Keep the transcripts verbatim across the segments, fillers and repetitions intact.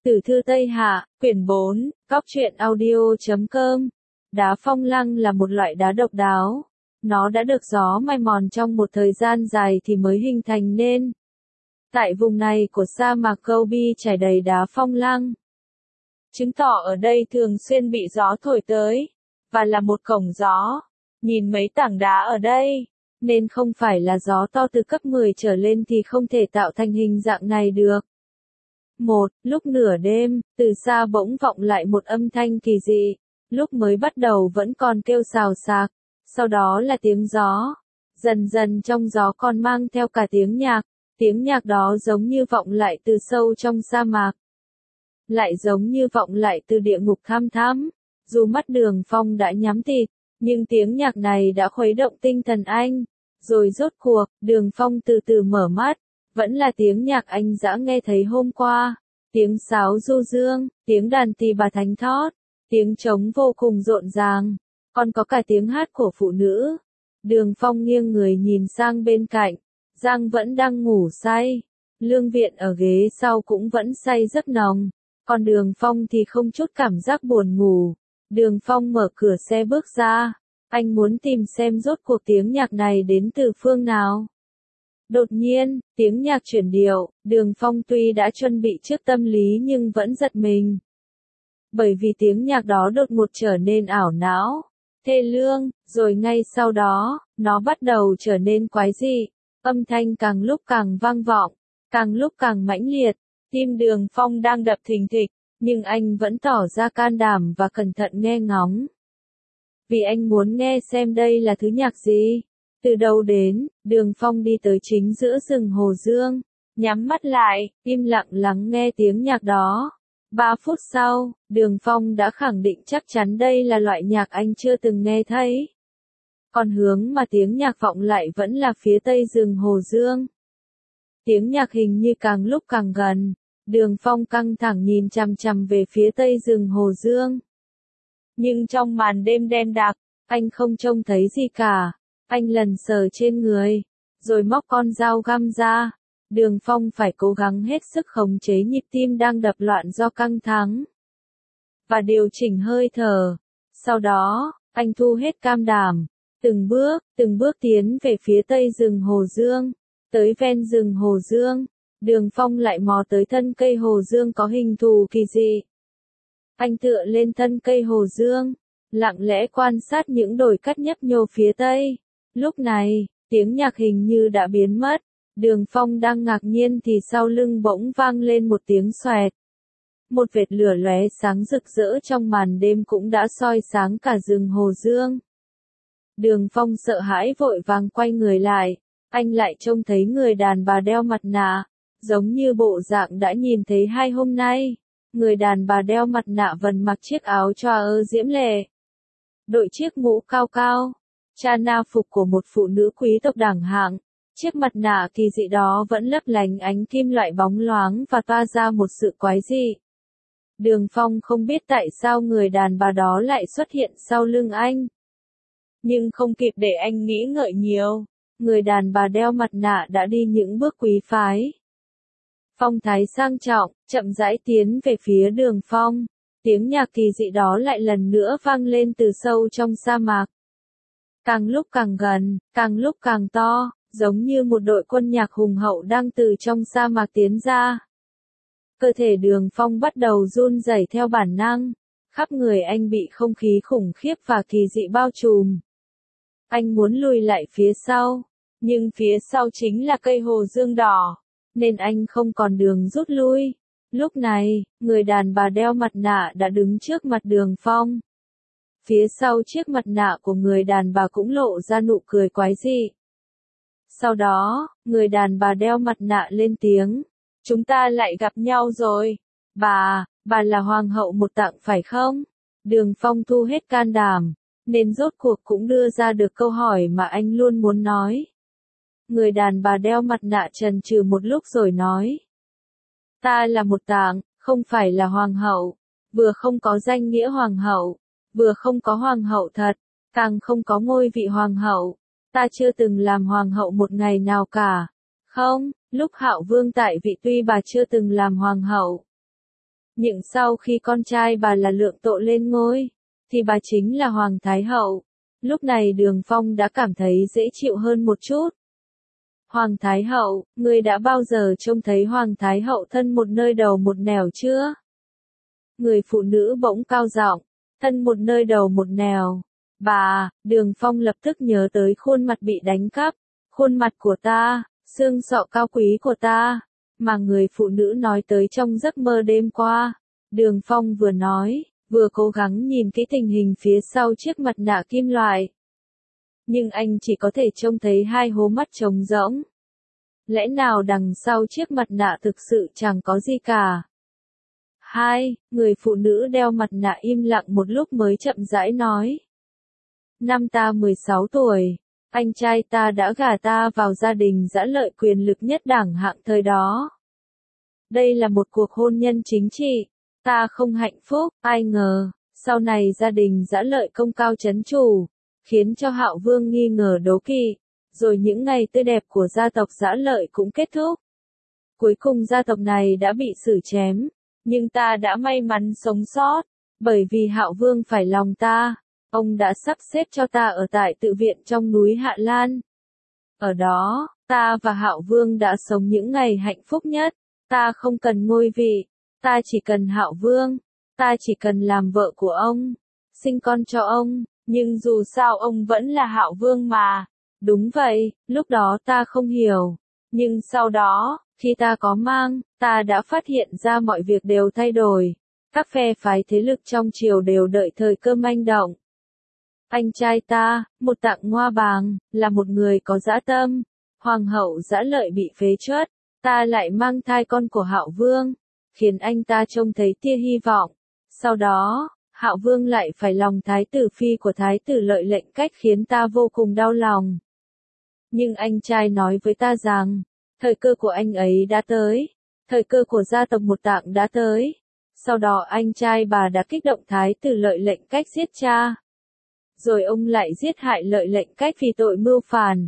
Tử thư Tây Hạ, quyển bốn, góc truyện audio chấm com. Đá phong lăng là một loại đá độc đáo. Nó đã được gió mài mòn trong một thời gian dài thì mới hình thành nên. Tại vùng này của sa mạc Gobi trải đầy đá phong lăng. Chứng tỏ ở đây thường xuyên bị gió thổi tới, và là một cổng gió. Nhìn mấy tảng đá ở đây, nên không phải là gió to từ cấp mười trở lên thì không thể tạo thành hình dạng này được. Một, lúc nửa đêm, từ xa bỗng vọng lại một âm thanh kỳ dị. Lúc mới bắt đầu vẫn còn kêu xào xạc, sau đó là tiếng gió. Dần dần trong gió còn mang theo cả tiếng nhạc. Tiếng nhạc đó giống như vọng lại từ sâu trong sa mạc. Lại giống như vọng lại từ địa ngục thăm thẳm. Dù mắt Đường Phong đã nhắm tịt, nhưng tiếng nhạc này đã khuấy động tinh thần anh. Rồi rốt cuộc, Đường Phong từ từ mở mắt. Vẫn là tiếng nhạc anh đã nghe thấy hôm qua. Tiếng sáo du dương, tiếng đàn tỳ bà thánh thót, tiếng trống vô cùng rộn ràng. Còn có cả tiếng hát của phụ nữ. Đường Phong nghiêng người nhìn sang bên cạnh. Giang vẫn đang ngủ say. Lương Viện ở ghế sau cũng vẫn say giấc nồng. Còn Đường Phong thì không chút cảm giác buồn ngủ. Đường Phong mở cửa xe bước ra. Anh muốn tìm xem rốt cuộc tiếng nhạc này đến từ phương nào. Đột nhiên, tiếng nhạc chuyển điệu, Đường Phong tuy đã chuẩn bị trước tâm lý nhưng vẫn giật mình. Bởi vì tiếng nhạc đó đột ngột trở nên ảo não, thê lương, rồi ngay sau đó, nó bắt đầu trở nên quái dị. Âm thanh càng lúc càng vang vọng, càng lúc càng mãnh liệt. Tim Đường Phong đang đập thình thịch, nhưng anh vẫn tỏ ra can đảm và cẩn thận nghe ngóng. Vì anh muốn nghe xem đây là thứ nhạc gì. Từ đầu đến, Đường Phong đi tới chính giữa rừng Hồ Dương, nhắm mắt lại, im lặng lắng nghe tiếng nhạc đó. Ba phút sau, Đường Phong đã khẳng định chắc chắn đây là loại nhạc anh chưa từng nghe thấy. Còn hướng mà tiếng nhạc vọng lại vẫn là phía tây rừng Hồ Dương. Tiếng nhạc hình như càng lúc càng gần, Đường Phong căng thẳng nhìn chằm chằm về phía tây rừng Hồ Dương. Nhưng trong màn đêm đen đặc, anh không trông thấy gì cả. Anh lần sờ trên người, rồi móc con dao găm ra. Đường Phong phải cố gắng hết sức khống chế nhịp tim đang đập loạn do căng thẳng. Và điều chỉnh hơi thở. Sau đó, anh thu hết cam đảm. Từng bước, từng bước tiến về phía tây rừng Hồ Dương. Tới ven rừng Hồ Dương, Đường Phong lại mò tới thân cây Hồ Dương có hình thù kỳ dị. Anh tựa lên thân cây Hồ Dương, lặng lẽ quan sát những đồi cát nhấp nhô phía tây. Lúc này, tiếng nhạc hình như đã biến mất. Đường Phong đang ngạc nhiên thì sau lưng bỗng vang lên một tiếng xoẹt. Một vệt lửa lóe sáng rực rỡ trong màn đêm cũng đã soi sáng cả rừng Hồ Dương. Đường Phong sợ hãi vội vàng quay người lại. Anh lại trông thấy người đàn bà đeo mặt nạ, giống như bộ dạng đã nhìn thấy hai hôm nay. Người đàn bà đeo mặt nạ vẫn mặc chiếc áo choàng ơ diễm lệ, đội chiếc mũ cao cao, cha na phục của một phụ nữ quý tộc đẳng hạng. Chiếc mặt nạ kỳ dị đó vẫn lấp lánh ánh kim loại bóng loáng và toa ra một sự quái dị. Đường Phong không biết tại sao người đàn bà đó lại xuất hiện sau lưng anh. Nhưng không kịp để anh nghĩ ngợi nhiều, người đàn bà đeo mặt nạ đã đi những bước quý phái. Phong thái sang trọng, chậm rãi tiến về phía Đường Phong. Tiếng nhạc kỳ dị đó lại lần nữa vang lên từ sâu trong sa mạc. Càng lúc càng gần, càng lúc càng to, giống như một đội quân nhạc hùng hậu đang từ trong sa mạc tiến ra. Cơ thể Đường Phong bắt đầu run rẩy theo bản năng. Khắp người anh bị không khí khủng khiếp và kỳ dị bao trùm. Anh muốn lùi lại phía sau, nhưng phía sau chính là cây Hồ Dương đỏ, nên anh không còn đường rút lui. Lúc này, người đàn bà đeo mặt nạ đã đứng trước mặt Đường Phong. Phía sau chiếc mặt nạ của người đàn bà cũng lộ ra nụ cười quái dị. Sau đó, người đàn bà đeo mặt nạ lên tiếng. Chúng ta lại gặp nhau rồi. Bà, bà là hoàng hậu một tặng phải không? Đường Phong thu hết can đảm, nên rốt cuộc cũng đưa ra được câu hỏi mà anh luôn muốn nói. Người đàn bà đeo mặt nạ chần chừ một lúc rồi nói. Ta là một tạng, không phải là hoàng hậu. Vừa không có danh nghĩa hoàng hậu, vừa không có hoàng hậu thật, càng không có ngôi vị hoàng hậu. Ta chưa từng làm hoàng hậu một ngày nào cả. Không, lúc Hạo Vương tại vị tuy bà chưa từng làm hoàng hậu. Nhưng sau khi con trai bà là Lượng Tộ lên ngôi, thì bà chính là Hoàng Thái Hậu. Lúc này Đường Phong đã cảm thấy dễ chịu hơn một chút. Hoàng Thái Hậu, ngươi đã bao giờ trông thấy Hoàng Thái Hậu thân một nơi đầu một nẻo chưa? Người phụ nữ bỗng cao giọng, thân một nơi đầu một nẻo. Bà, Đường Phong lập tức nhớ tới khuôn mặt bị đánh cắp, khuôn mặt của ta, xương sọ cao quý của ta, mà người phụ nữ nói tới trong giấc mơ đêm qua. Đường Phong vừa nói, vừa cố gắng nhìn kỹ tình hình phía sau chiếc mặt nạ kim loại. Nhưng anh chỉ có thể trông thấy hai hố mắt trống rỗng. Lẽ nào đằng sau chiếc mặt nạ thực sự chẳng có gì cả? Hai, người phụ nữ đeo mặt nạ im lặng một lúc mới chậm rãi nói. Năm ta mười sáu tuổi, anh trai ta đã gả ta vào gia đình dã lợi quyền lực nhất đẳng hạng thời đó. Đây là một cuộc hôn nhân chính trị, ta không hạnh phúc, ai ngờ, sau này gia đình dã lợi công cao chấn chủ, khiến cho Hạo Vương nghi ngờ đố kỵ, rồi những ngày tươi đẹp của gia tộc dã lợi cũng kết thúc. Cuối cùng gia tộc này đã bị xử chém, nhưng ta đã may mắn sống sót, bởi vì Hạo Vương phải lòng ta, ông đã sắp xếp cho ta ở tại tự viện trong núi Hạ Lan. Ở đó, ta và Hạo Vương đã sống những ngày hạnh phúc nhất, ta không cần ngôi vị, ta chỉ cần Hạo Vương, ta chỉ cần làm vợ của ông, sinh con cho ông, nhưng dù sao ông vẫn là Hạo Vương mà. Đúng vậy, lúc đó ta không hiểu, nhưng sau đó, khi ta có mang, ta đã phát hiện ra mọi việc đều thay đổi. Các phe phái thế lực trong triều đều đợi thời cơ manh động. Anh trai ta, một Tạng Ngoa Bàng, là một người có dã tâm. Hoàng hậu dã lợi bị phế truất, ta lại mang thai con của Hạo Vương, khiến anh ta trông thấy tia hy vọng. Sau đó, Hạo Vương lại phải lòng thái tử phi của thái tử Lợi Lệnh Cách khiến ta vô cùng đau lòng. Nhưng anh trai nói với ta rằng, thời cơ của anh ấy đã tới, thời cơ của gia tộc một Tạng đã tới. Sau đó anh trai bà đã kích động thái tử Lợi Lệnh Cách giết cha. Rồi ông lại giết hại Lợi Lệnh Cách vì tội mưu phản.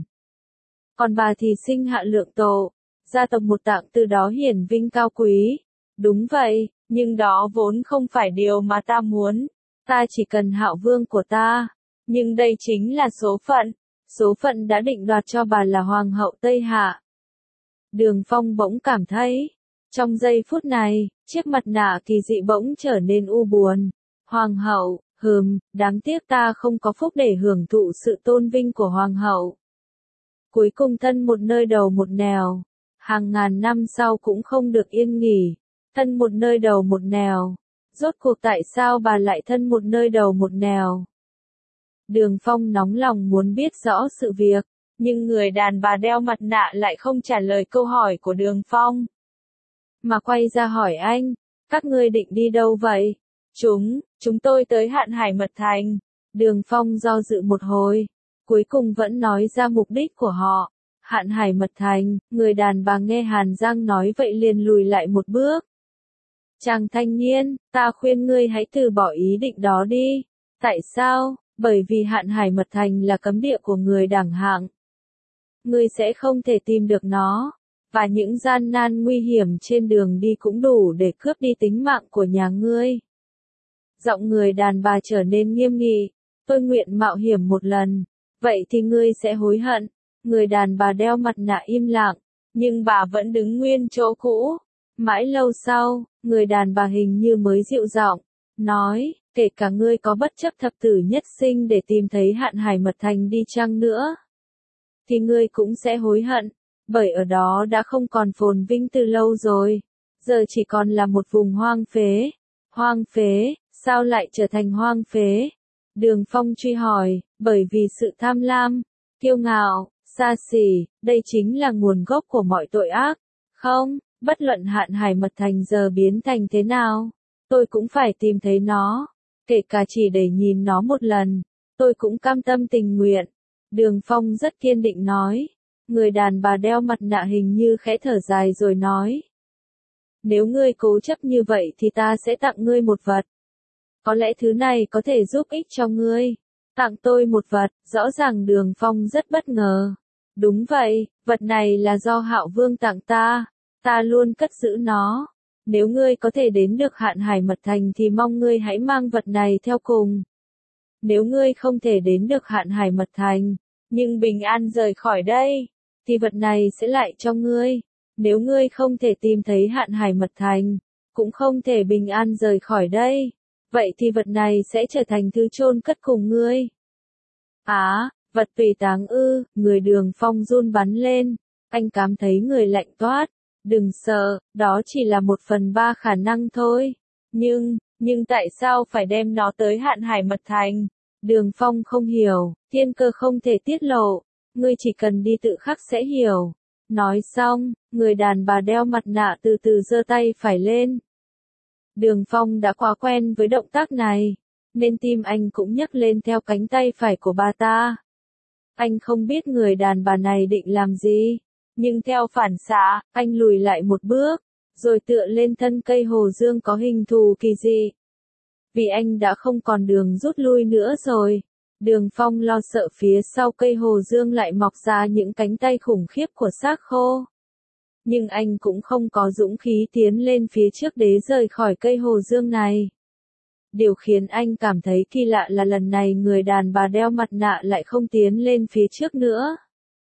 Còn bà thì sinh hạ Lượng Tộ, gia tộc một Tạng từ đó hiển vinh cao quý. Đúng vậy, nhưng đó vốn không phải điều mà ta muốn. Ta chỉ cần Hạo Vương của ta. Nhưng đây chính là số phận. Số phận đã định đoạt cho bà là Hoàng hậu Tây Hạ. Đường Phong bỗng cảm thấy, trong giây phút này, chiếc mặt nạ kỳ dị bỗng trở nên u buồn. Hoàng hậu, hừm, đáng tiếc ta không có phúc để hưởng thụ sự tôn vinh của Hoàng hậu. Cuối cùng thân một nơi đầu một nẻo, hàng ngàn năm sau cũng không được yên nghỉ, thân một nơi đầu một nẻo. Rốt cuộc tại sao bà lại thân một nơi đầu một nẻo? Đường Phong nóng lòng muốn biết rõ sự việc, nhưng người đàn bà đeo mặt nạ lại không trả lời câu hỏi của Đường Phong. Mà quay ra hỏi anh, các ngươi định đi đâu vậy? Chúng, chúng tôi tới Hạn Hải Mật Thành. Đường Phong do dự một hồi, cuối cùng vẫn nói ra mục đích của họ. Hạn Hải Mật Thành, người đàn bà nghe Hàn Giang nói vậy liền lùi lại một bước. Chàng thanh niên, ta khuyên ngươi hãy từ bỏ ý định đó đi. Tại sao? Bởi vì Hạn Hải Mật Thành là cấm địa của người đẳng hạng. Ngươi sẽ không thể tìm được nó, và những gian nan nguy hiểm trên đường đi cũng đủ để cướp đi tính mạng của nhà ngươi. Giọng người đàn bà trở nên nghiêm nghị, tôi nguyện mạo hiểm một lần, vậy thì ngươi sẽ hối hận. Người đàn bà đeo mặt nạ im lặng, nhưng bà vẫn đứng nguyên chỗ cũ. Mãi lâu sau, người đàn bà hình như mới dịu giọng, nói, kể cả ngươi có bất chấp thập tử nhất sinh để tìm thấy Hạn Hải Mật Thành đi chăng nữa, thì ngươi cũng sẽ hối hận, bởi ở đó đã không còn phồn vinh từ lâu rồi, giờ chỉ còn là một vùng hoang phế. Hoang phế, sao lại trở thành hoang phế? Đường Phong truy hỏi, bởi vì sự tham lam, kiêu ngạo, xa xỉ, đây chính là nguồn gốc của mọi tội ác. Không, bất luận Hạn Hải Mật Thành giờ biến thành thế nào, tôi cũng phải tìm thấy nó, kể cả chỉ để nhìn nó một lần, tôi cũng cam tâm tình nguyện. Đường Phong rất kiên định nói. Người đàn bà đeo mặt nạ hình như khẽ thở dài rồi nói. Nếu ngươi cố chấp như vậy thì ta sẽ tặng ngươi một vật. Có lẽ thứ này có thể giúp ích cho ngươi. Tặng tôi một vật, rõ ràng Đường Phong rất bất ngờ. Đúng vậy, vật này là do Hạo Vương tặng ta. Ta luôn cất giữ nó. Nếu ngươi có thể đến được Hạn Hải Mật Thành thì mong ngươi hãy mang vật này theo cùng. Nếu ngươi không thể đến được Hạn Hải Mật Thành, nhưng bình an rời khỏi đây, thì vật này sẽ lại cho ngươi. Nếu ngươi không thể tìm thấy Hạn Hải Mật Thành, cũng không thể bình an rời khỏi đây, vậy thì vật này sẽ trở thành thứ chôn cất cùng ngươi. Á, vật tùy táng ư, người Đường Phong run bắn lên, anh cảm thấy người lạnh toát. Đừng sợ, đó chỉ là một phần ba khả năng thôi. Nhưng, nhưng tại sao phải đem nó tới Hạn Hải Mật Thành? Đường Phong không hiểu, thiên cơ không thể tiết lộ, ngươi chỉ cần đi tự khắc sẽ hiểu. Nói xong, người đàn bà đeo mặt nạ từ từ giơ tay phải lên. Đường Phong đã quá quen với động tác này, nên tim anh cũng nhấc lên theo cánh tay phải của bà ta. Anh không biết người đàn bà này định làm gì, nhưng theo phản xạ, anh lùi lại một bước, rồi tựa lên thân cây hồ dương có hình thù kỳ dị. Vì anh đã không còn đường rút lui nữa rồi. Đường Phong lo sợ phía sau cây hồ dương lại mọc ra những cánh tay khủng khiếp của xác khô. Nhưng anh cũng không có dũng khí tiến lên phía trước để rời khỏi cây hồ dương này. Điều khiến anh cảm thấy kỳ lạ là lần này người đàn bà đeo mặt nạ lại không tiến lên phía trước nữa.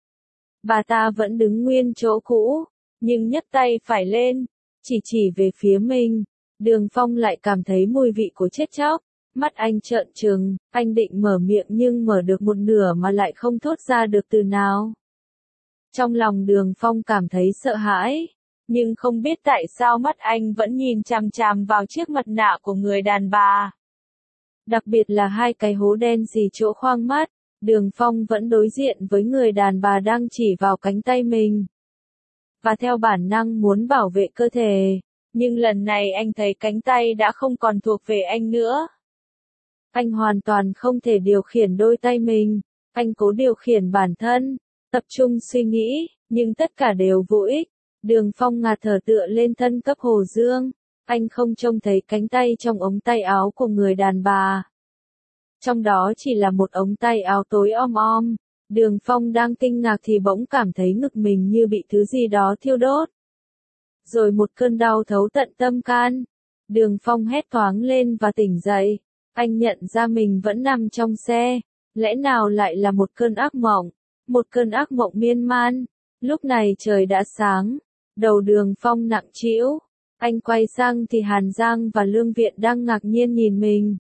Bà ta vẫn đứng nguyên chỗ cũ, nhưng nhấc tay phải lên, chỉ chỉ về phía mình. Đường Phong lại cảm thấy mùi vị của chết chóc, mắt anh trợn trừng, anh định mở miệng nhưng mở được một nửa mà lại không thốt ra được từ nào. Trong lòng Đường Phong cảm thấy sợ hãi, nhưng không biết tại sao mắt anh vẫn nhìn chằm chằm vào chiếc mặt nạ của người đàn bà. Đặc biệt là hai cái hố đen gì chỗ khoang mắt, Đường Phong vẫn đối diện với người đàn bà đang chỉ vào cánh tay mình. Và theo bản năng muốn bảo vệ cơ thể, nhưng lần này anh thấy cánh tay đã không còn thuộc về anh nữa. Anh hoàn toàn không thể điều khiển đôi tay mình, anh cố điều khiển bản thân, tập trung suy nghĩ, nhưng tất cả đều vô ích. Đường Phong ngạt thở tựa lên thân cấp hồ dương, anh không trông thấy cánh tay trong ống tay áo của người đàn bà. Trong đó chỉ là một ống tay áo tối om om. Đường Phong đang kinh ngạc thì bỗng cảm thấy ngực mình như bị thứ gì đó thiêu đốt. Rồi một cơn đau thấu tận tâm can. Đường Phong hét toáng lên và tỉnh dậy. Anh nhận ra mình vẫn nằm trong xe. Lẽ nào lại là một cơn ác mộng? Một cơn ác mộng miên man. Lúc này trời đã sáng. Đầu Đường Phong nặng trĩu. Anh quay sang thì Hàn Giang và Lương Viện đang ngạc nhiên nhìn mình.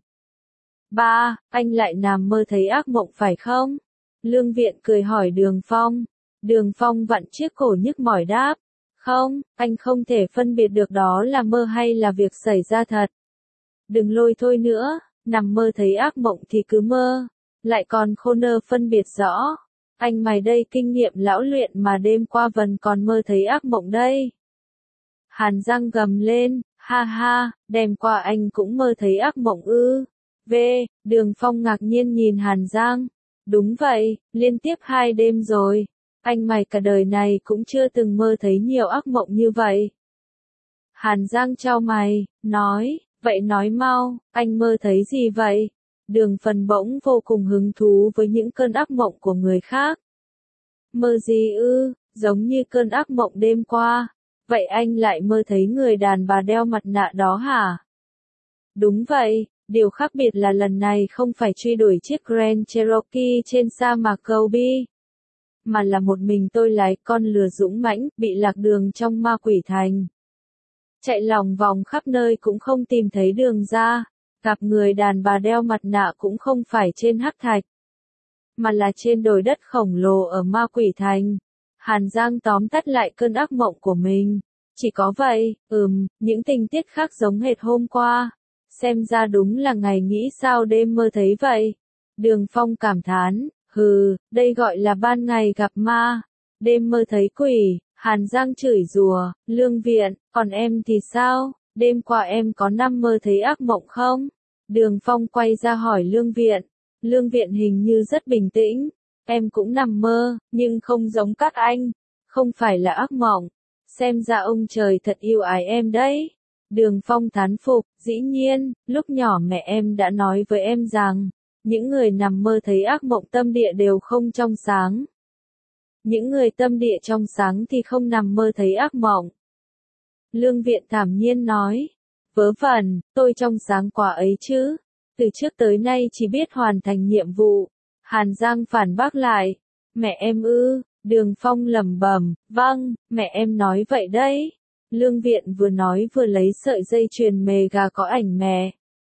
Ba, anh lại nằm mơ thấy ác mộng phải không? Lương Viện cười hỏi Đường Phong. Đường Phong vặn chiếc cổ nhức mỏi đáp. Không, anh không thể phân biệt được đó là mơ hay là việc xảy ra thật. Đừng lôi thôi nữa, nằm mơ thấy ác mộng thì cứ mơ. Lại còn khô nơ phân biệt rõ. Anh mày đây kinh nghiệm lão luyện mà đêm qua vẫn còn mơ thấy ác mộng đây. Hàn Giang gầm lên, ha ha, đêm qua anh cũng mơ thấy ác mộng ư. V, Đường Phong ngạc nhiên nhìn Hàn Giang. Đúng vậy, liên tiếp hai đêm rồi. Anh mày cả đời này cũng chưa từng mơ thấy nhiều ác mộng như vậy. Hàn Giang chau mày, nói, vậy nói mau, anh mơ thấy gì vậy? Đường Phần bỗng vô cùng hứng thú với những cơn ác mộng của người khác. Mơ gì ư, giống như cơn ác mộng đêm qua. Vậy anh lại mơ thấy người đàn bà đeo mặt nạ đó hả? Đúng vậy, điều khác biệt là lần này không phải truy đuổi chiếc Grand Cherokee trên sa mạc Gobi, mà là một mình tôi lái con lừa dũng mãnh, bị lạc đường trong ma quỷ thành. Chạy lòng vòng khắp nơi cũng không tìm thấy đường ra, gặp người đàn bà đeo mặt nạ cũng không phải trên hắc thạch, mà là trên đồi đất khổng lồ ở ma quỷ thành. Hàn Giang tóm tắt lại cơn ác mộng của mình. Chỉ có vậy, ừm, những tình tiết khác giống hệt hôm qua. Xem ra đúng là ngày nghĩ sao đêm mơ thấy vậy. Đường Phong cảm thán, hừ, đây gọi là ban ngày gặp ma, đêm mơ thấy quỷ. Hàn Giang chửi rủa, Lương Viện, còn em thì sao, đêm qua em có nằm mơ thấy ác mộng không? Đường Phong quay ra hỏi Lương Viện. Lương Viện hình như rất bình tĩnh, em cũng nằm mơ, nhưng không giống các anh, không phải là ác mộng. Xem ra ông trời thật yêu ái em đấy. Đường Phong thán phục, dĩ nhiên, lúc nhỏ mẹ em đã nói với em rằng, những người nằm mơ thấy ác mộng tâm địa đều không trong sáng. Những người tâm địa trong sáng thì không nằm mơ thấy ác mộng. Lương Viện thản nhiên nói. Vớ vẩn, tôi trong sáng quả ấy chứ. Từ trước tới nay chỉ biết hoàn thành nhiệm vụ. Hàn Giang phản bác lại. Mẹ em ư, Đường Phong lẩm bẩm, vâng, mẹ em nói vậy đấy. Lương Viện vừa nói vừa lấy sợi dây chuyền mề gà có ảnh mẹ.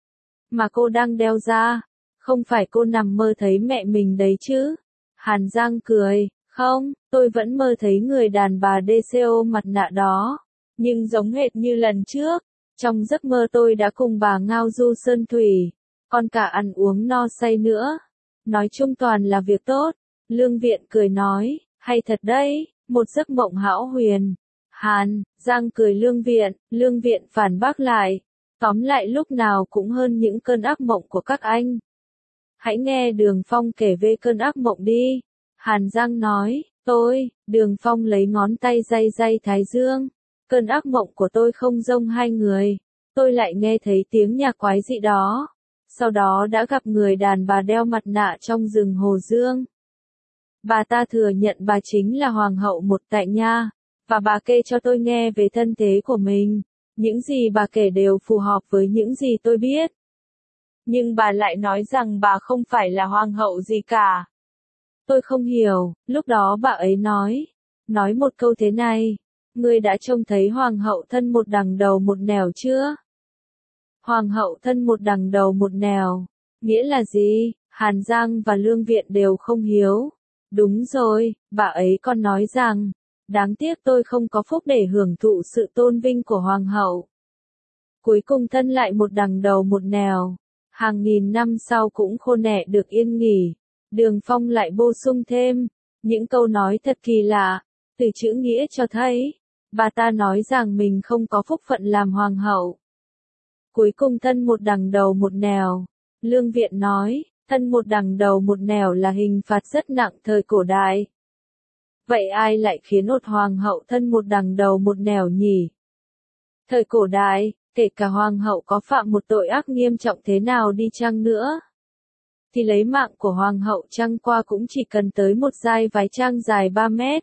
Mà cô đang đeo ra, không phải cô nằm mơ thấy mẹ mình đấy chứ? Hàn Giang cười, không, tôi vẫn mơ thấy người đàn bà đê xê ô mặt nạ đó. Nhưng giống hệt như lần trước, trong giấc mơ tôi đã cùng bà ngao du sơn thủy, còn cả ăn uống no say nữa. Nói chung toàn là việc tốt. Lương Viện cười nói, hay thật đấy, một giấc mộng hão huyền. Hàn Giang cười Lương Viện, Lương Viện phản bác lại. Tóm lại lúc nào cũng hơn những cơn ác mộng của các anh. Hãy nghe Đường Phong kể về cơn ác mộng đi. Hàn Giang nói, tôi, Đường Phong lấy ngón tay day day thái dương. Cơn ác mộng của tôi không giống hai người. Tôi lại nghe thấy tiếng nhạc quái dị đó. Sau đó đã gặp người đàn bà đeo mặt nạ trong rừng Hồ Dương. Bà ta thừa nhận bà chính là hoàng hậu một tại nha. Và bà kể cho tôi nghe về thân thế của mình. Những gì bà kể đều phù hợp với những gì tôi biết. Nhưng bà lại nói rằng bà không phải là hoàng hậu gì cả. Tôi không hiểu, lúc đó bà ấy nói. Nói một câu thế này. Ngươi đã trông thấy hoàng hậu thân một đằng đầu một nẻo chưa? Hoàng hậu thân một đằng đầu một nẻo. Nghĩa là gì? Hàn Giang và Lương Viện đều không hiếu. Đúng rồi, bà ấy còn nói rằng. Đáng tiếc tôi không có phúc để hưởng thụ sự tôn vinh của hoàng hậu. Cuối cùng thân lại một đằng đầu một nẻo. Hàng nghìn năm sau cũng khô nẻ được yên nghỉ. Đường Phong lại bổ sung thêm. Những câu nói thật kỳ lạ. Từ chữ nghĩa cho thấy. Bà ta nói rằng mình không có phúc phận làm hoàng hậu. Cuối cùng thân một đằng đầu một nẻo. Lương Viện nói. Thân một đằng đầu một nẻo là hình phạt rất nặng thời cổ đại. Vậy ai lại khiến một hoàng hậu thân một đằng đầu một nẻo nhỉ? Thời cổ đại, kể cả hoàng hậu có phạm một tội ác nghiêm trọng thế nào đi chăng nữa, thì lấy mạng của hoàng hậu chăng qua cũng chỉ cần tới một dai váy trang dài ba mét.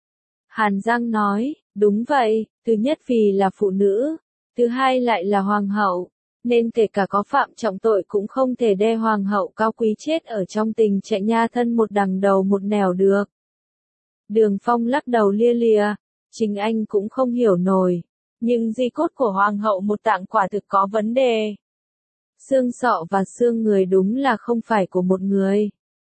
Hàn Giang nói, đúng vậy, thứ nhất vì là phụ nữ, thứ hai lại là hoàng hậu, nên kể cả có phạm trọng tội cũng không thể đe hoàng hậu cao quý chết ở trong tình trạng nha thân một đằng đầu một nẻo được. Đường Phong lắc đầu lia lịa, chính anh cũng không hiểu nổi, nhưng di cốt của hoàng hậu một tạng quả thực có vấn đề. Xương sọ và xương người đúng là không phải của một người.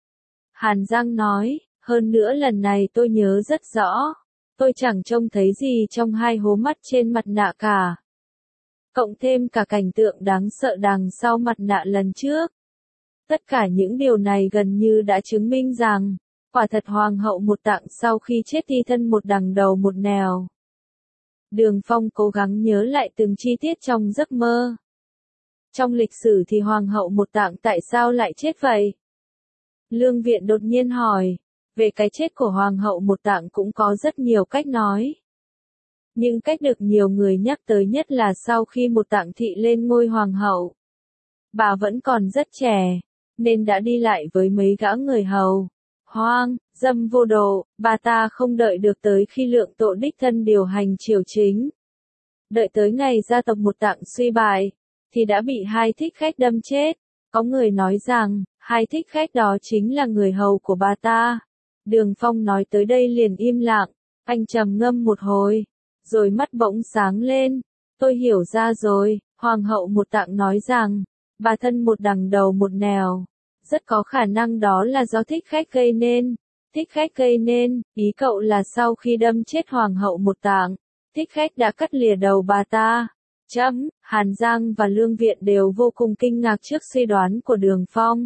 Hàn Giang nói, hơn nữa lần này tôi nhớ rất rõ, tôi chẳng trông thấy gì trong hai hố mắt trên mặt nạ cả. Cộng thêm cả cảnh tượng đáng sợ đằng sau mặt nạ lần trước. Tất cả những điều này gần như đã chứng minh rằng, quả thật hoàng hậu một tạng sau khi chết thi thân một đằng đầu một nẻo. Đường Phong cố gắng nhớ lại từng chi tiết trong giấc mơ. Trong lịch sử thì hoàng hậu một tạng tại sao lại chết vậy? Lương Viện đột nhiên hỏi, về cái chết của hoàng hậu một tạng cũng có rất nhiều cách nói. Nhưng cách được nhiều người nhắc tới nhất là sau khi một tạng thị lên ngôi hoàng hậu. Bà vẫn còn rất trẻ, nên đã đi lại với mấy gã người hầu. Hoang, dâm vô độ, bà ta không đợi được tới khi lượng tội đích thân điều hành triều chính. Đợi tới ngày gia tộc một tạng suy bại, thì đã bị hai thích khách đâm chết. Có người nói rằng, hai thích khách đó chính là người hầu của bà ta. Đường Phong nói tới đây liền im lặng, anh trầm ngâm một hồi, rồi mắt bỗng sáng lên. Tôi hiểu ra rồi, hoàng hậu một tạng nói rằng, bà thân một đằng đầu một nẻo. Rất có khả năng đó là do thích khách gây nên. Thích khách gây nên, ý cậu là sau khi đâm chết hoàng hậu một tạng, thích khách đã cắt lìa đầu bà ta. Chấm, Hàn Giang và Lương Viện đều vô cùng kinh ngạc trước suy đoán của Đường Phong.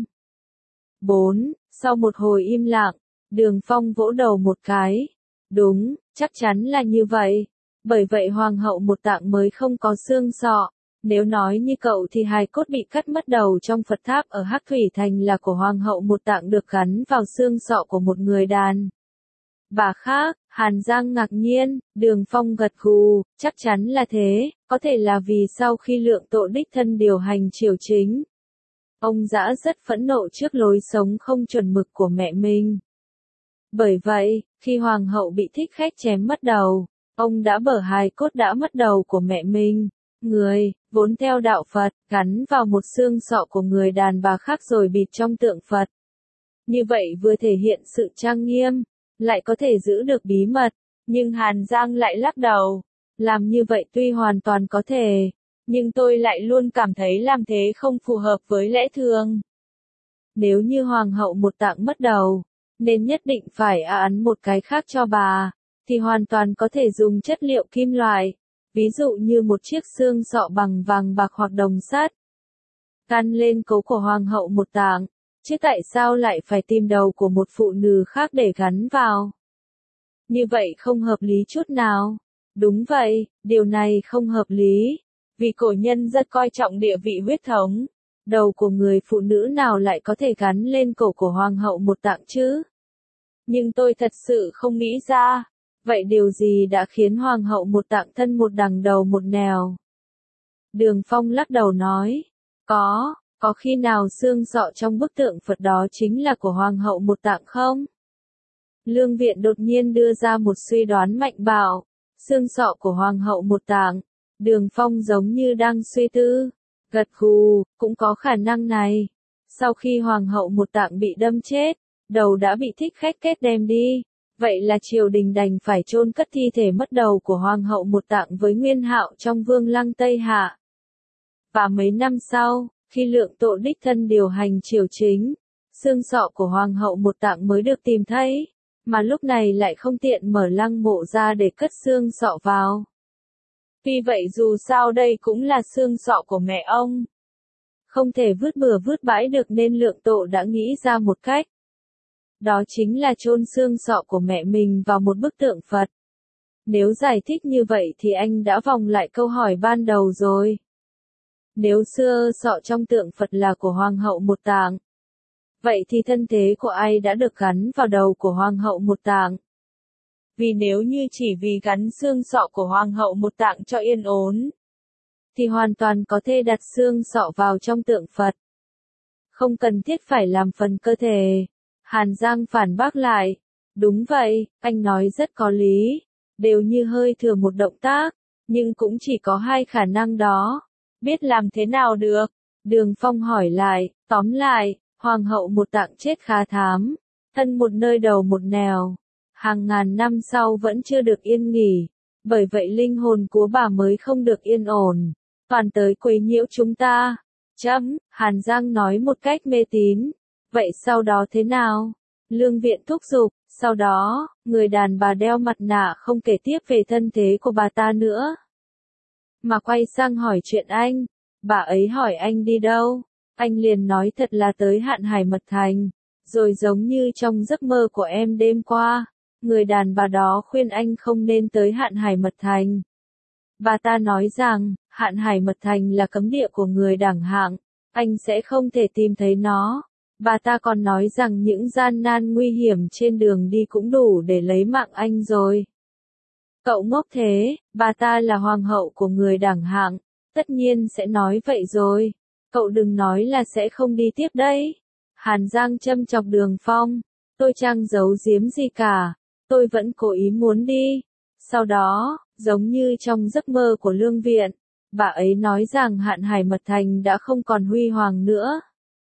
bốn. Sau một hồi im lặng, Đường Phong vỗ đầu một cái. Đúng, chắc chắn là như vậy. Bởi vậy hoàng hậu một tạng mới không có xương sọ. Nếu nói như cậu thì hài cốt bị cắt mất đầu trong Phật tháp ở Hắc Thủy Thành là của hoàng hậu một tạng được gắn vào xương sọ của một người đàn bà khác. Hàn Giang ngạc nhiên, Đường Phong gật gù, chắc chắn là thế, có thể là vì sau khi lượng tội đích thân điều hành triều chính, ông dã rất phẫn nộ trước lối sống không chuẩn mực của mẹ mình. Bởi vậy, khi hoàng hậu bị thích khách chém mất đầu, Ông đã bở hài cốt đã mất đầu của mẹ mình. Người, vốn theo đạo Phật, gắn vào một xương sọ của người đàn bà khác rồi bịt trong tượng Phật. Như vậy vừa thể hiện sự trang nghiêm, lại có thể giữ được bí mật, nhưng Hàn Giang lại lắc đầu. Làm như vậy tuy hoàn toàn có thể, nhưng tôi lại luôn cảm thấy làm thế không phù hợp với lẽ thường. Nếu như Hoàng hậu Một Tạng mất đầu, nên nhất định phải ấn một cái khác cho bà, thì hoàn toàn có thể dùng chất liệu kim loại, ví dụ như một chiếc xương sọ bằng vàng bạc hoặc đồng sắt. Căn lên cấu của Hoàng hậu Một Tạng, chứ tại sao lại phải tìm đầu của một phụ nữ khác để gắn vào? Như vậy không hợp lý chút nào. Đúng vậy, điều này không hợp lý, vì cổ nhân rất coi trọng địa vị huyết thống. Đầu của người phụ nữ nào lại có thể gắn lên cổ của Hoàng hậu Một Tạng chứ? Nhưng tôi thật sự không nghĩ ra, vậy điều gì đã khiến Hoàng hậu Một Tạng thân một đằng đầu một nẻo? Đường Phong lắc đầu nói, có, có khi nào xương sọ trong bức tượng Phật đó chính là của Hoàng hậu Một Tạng không? Lương Viện đột nhiên đưa ra một suy đoán mạnh bạo, xương sọ của Hoàng hậu Một Tạng. Đường Phong giống như đang suy tư, gật gù, cũng có khả năng này. Sau khi Hoàng hậu Một Tạng bị đâm chết, đầu đã bị thích khách kết đem đi, vậy là triều đình đành phải chôn cất thi thể mất đầu của Hoàng hậu Một Tạng với Nguyên Hạo trong Vương Lăng Tây Hạ. Và mấy năm sau, khi Lượng Tộ đích thân điều hành triều chính, xương sọ của Hoàng hậu Một Tạng mới được tìm thấy, mà lúc này lại không tiện mở lăng mộ ra để cất xương sọ vào. Vì vậy dù sao đây cũng là xương sọ của mẹ ông. Không thể vứt bừa vứt bãi được nên Lượng Tộ đã nghĩ ra một cách. Đó chính là chôn xương sọ của mẹ mình vào một bức tượng Phật. Nếu giải thích như vậy thì anh đã vòng lại câu hỏi ban đầu rồi. Nếu xương sọ trong tượng Phật là của Hoàng hậu Một Tạng, vậy thì thân thế của ai đã được gắn vào đầu của Hoàng hậu Một Tạng? Vì nếu như chỉ vì gắn xương sọ của Hoàng hậu Một Tạng cho yên ổn, thì hoàn toàn có thể đặt xương sọ vào trong tượng Phật. Không cần thiết phải làm phần cơ thể. Hàn Giang phản bác lại. Đúng vậy, anh nói rất có lý. Đều như hơi thừa một động tác, nhưng cũng chỉ có hai khả năng đó. Biết làm thế nào được? Đường Phong hỏi lại, tóm lại, Hoàng hậu Một Tạng chết khá thảm, thân một nơi đầu một nẻo. Hàng ngàn năm sau vẫn chưa được yên nghỉ, bởi vậy linh hồn của bà mới không được yên ổn, toàn tới quấy nhiễu chúng ta. Chấm, Hàn Giang nói một cách mê tín. Vậy sau đó thế nào? Lương Viện thúc giục, sau đó, người đàn bà đeo mặt nạ không kể tiếp về thân thế của bà ta nữa, mà quay sang hỏi chuyện anh. Bà ấy hỏi anh đi đâu? Anh liền nói thật là tới Hạn Hải Mật Thành, rồi giống như trong giấc mơ của em đêm qua. Người đàn bà đó khuyên anh không nên tới Hạn Hải Mật Thành. Bà ta nói rằng, Hạn Hải Mật Thành là cấm địa của người đẳng hạng, anh sẽ không thể tìm thấy nó. Bà ta còn nói rằng những gian nan nguy hiểm trên đường đi cũng đủ để lấy mạng anh rồi. Cậu ngốc thế, bà ta là hoàng hậu của người đẳng hạng, tất nhiên sẽ nói vậy rồi. Cậu đừng nói là sẽ không đi tiếp đấy. Hàn Giang châm chọc Đường Phong, tôi chẳng giấu giếm gì cả. Tôi vẫn cố ý muốn đi. Sau đó, giống như trong giấc mơ của Lương Viện, bà ấy nói rằng Hạn Hải Mật Thành đã không còn huy hoàng nữa,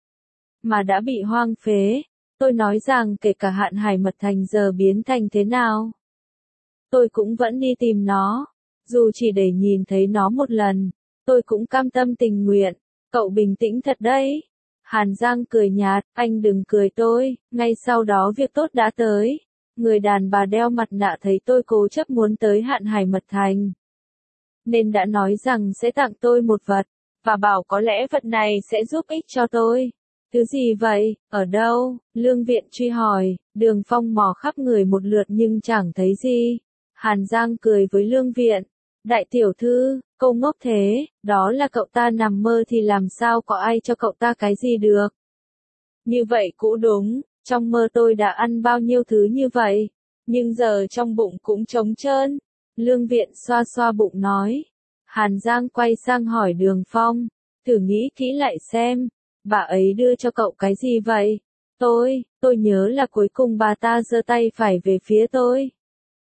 mà đã bị hoang phế. Tôi nói rằng kể cả Hạn Hải Mật Thành giờ biến thành thế nào, tôi cũng vẫn đi tìm nó. Dù chỉ để nhìn thấy nó một lần, tôi cũng cam tâm tình nguyện. Cậu bình tĩnh thật đấy. Hàn Giang cười nhạt, anh đừng cười tôi. Ngay sau đó việc tốt đã tới. Người đàn bà đeo mặt nạ thấy tôi cố chấp muốn tới Hạn Hải Mật Thành, nên đã nói rằng sẽ tặng tôi một vật, và bảo có lẽ vật này sẽ giúp ích cho tôi. Thứ gì vậy, ở đâu? Lương Viện truy hỏi. Đường Phong mò khắp người một lượt nhưng chẳng thấy gì. Hàn Giang cười với Lương Viện. Đại tiểu thư, cô ngốc thế, đó là cậu ta nằm mơ thì làm sao có ai cho cậu ta cái gì được. Như vậy cũng đúng, trong mơ tôi đã ăn bao nhiêu thứ như vậy, nhưng giờ trong bụng cũng trống trơn. Lương Viện xoa xoa bụng nói. Hàn Giang quay sang hỏi Đường Phong, thử nghĩ kỹ lại xem, bà ấy đưa cho cậu cái gì vậy? Tôi, tôi nhớ là cuối cùng bà ta giơ tay phải về phía tôi.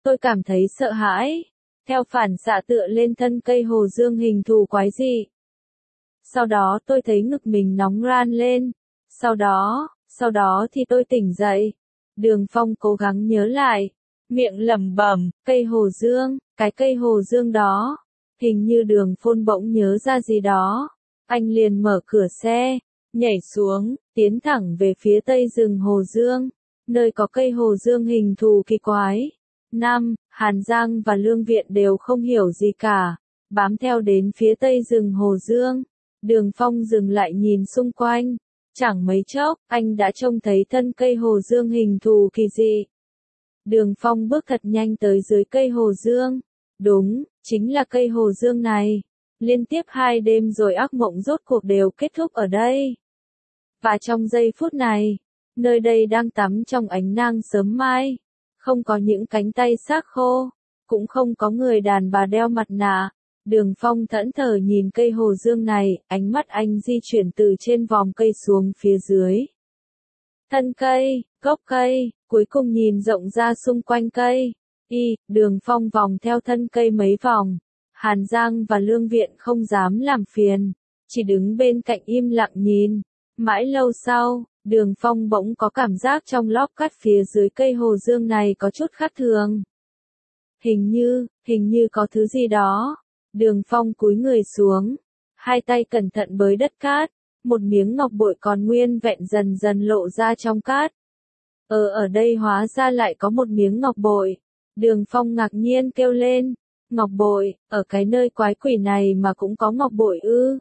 Tôi cảm thấy sợ hãi, theo phản xạ tựa lên thân cây hồ dương hình thù quái dị. Sau đó tôi thấy ngực mình nóng ran lên. Sau đó, sau đó thì tôi tỉnh dậy. Đường Phong cố gắng nhớ lại, miệng lẩm bẩm, cây hồ dương, cái cây hồ dương đó. Hình như Đường Phôn bỗng nhớ ra gì đó. Anh liền mở cửa xe, nhảy xuống, tiến thẳng về phía tây rừng hồ dương, nơi có cây hồ dương hình thù kỳ quái. Năm, Hàn Giang và Lương Viện đều không hiểu gì cả, bám theo đến phía tây rừng hồ dương. Đường Phong dừng lại nhìn xung quanh. Chẳng mấy chốc, anh đã trông thấy thân cây hồ dương hình thù kỳ dị. Đường Phong bước thật nhanh tới dưới cây hồ dương. Đúng, chính là cây hồ dương này. Liên tiếp hai đêm rồi ác mộng rốt cuộc đều kết thúc ở đây. Và trong giây phút này, nơi đây đang tắm trong ánh nắng sớm mai. Không có những cánh tay xác khô, cũng không có người đàn bà đeo mặt nạ. Đường Phong thẫn thờ nhìn cây hồ dương này, ánh mắt anh di chuyển từ trên vòm cây xuống phía dưới. Thân cây, gốc cây, cuối cùng nhìn rộng ra xung quanh cây. Y, Đường Phong vòng theo thân cây mấy vòng. Hàn Giang và Lương Viện không dám làm phiền, chỉ đứng bên cạnh im lặng nhìn. Mãi lâu sau, Đường Phong bỗng có cảm giác trong lóc cắt phía dưới cây hồ dương này có chút khác thường. Hình như, hình như có thứ gì đó. Đường Phong cúi người xuống, hai tay cẩn thận bới đất cát, một miếng ngọc bội còn nguyên vẹn dần dần lộ ra trong cát. Ở ở đây hóa ra lại có một miếng ngọc bội. Đường Phong ngạc nhiên kêu lên, ngọc bội, ở cái nơi quái quỷ này mà cũng có ngọc bội ư?